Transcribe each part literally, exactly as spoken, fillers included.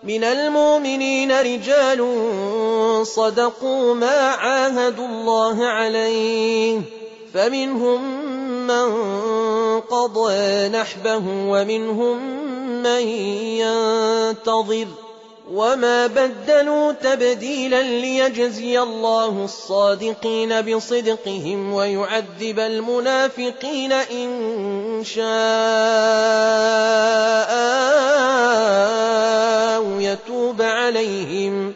من المؤمنين رجال صدقوا ما عاهدوا الله عليه فمنهم من قضى نحبه ومنهم من ينتظر وما بدلوا تبديلا ليجزي الله الصادقين بصدقهم ويعذب المنافقين إن شاء أو يتوب عليهم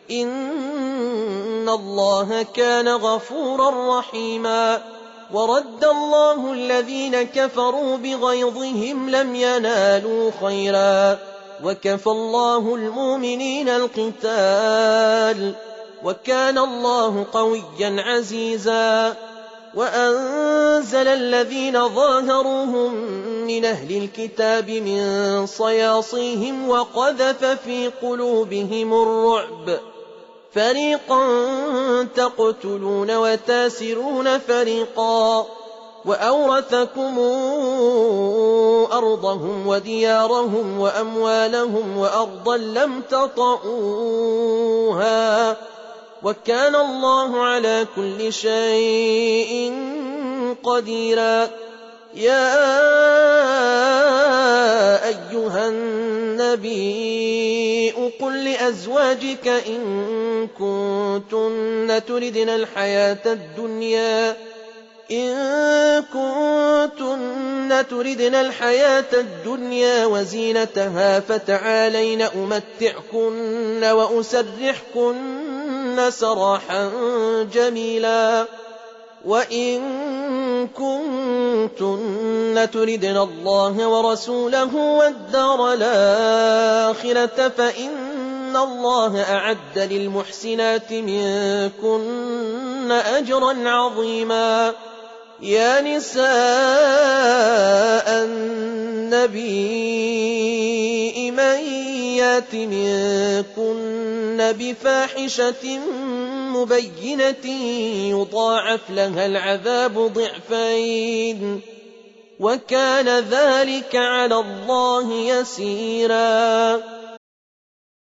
إن الله كان غفورا رحيما ورد الله الذين كفروا بغيظهم لم ينالوا خيرا وكفى الله المؤمنين القتال وكان الله قويا عزيزا وأنزل الذين ظاهروهم من أهل الكتاب من صياصيهم وقذف في قلوبهم الرعب فريقا تقتلون وتاسرون فريقا وأورثكم أرضهم وديارهم وأموالهم وأرضا لم تطئوها وكان الله على كل شيء قديرا يا أيها النبي قل لأزواجك إن كنتن تردن الحياة الدنيا إن كنتن تردن الحياة الدنيا وزينتها فتعالين أمتعكن وأسرحكن سراحا جميلا وإن كنتن تردن الله ورسوله والدار الآخرة فإن الله أعد للمحسنات منكن أجرا عظيما يا نساء النبي من يات منكن بفاحشة مبينة يضاعف لها العذاب ضعفين وكان ذلك على الله يسيرا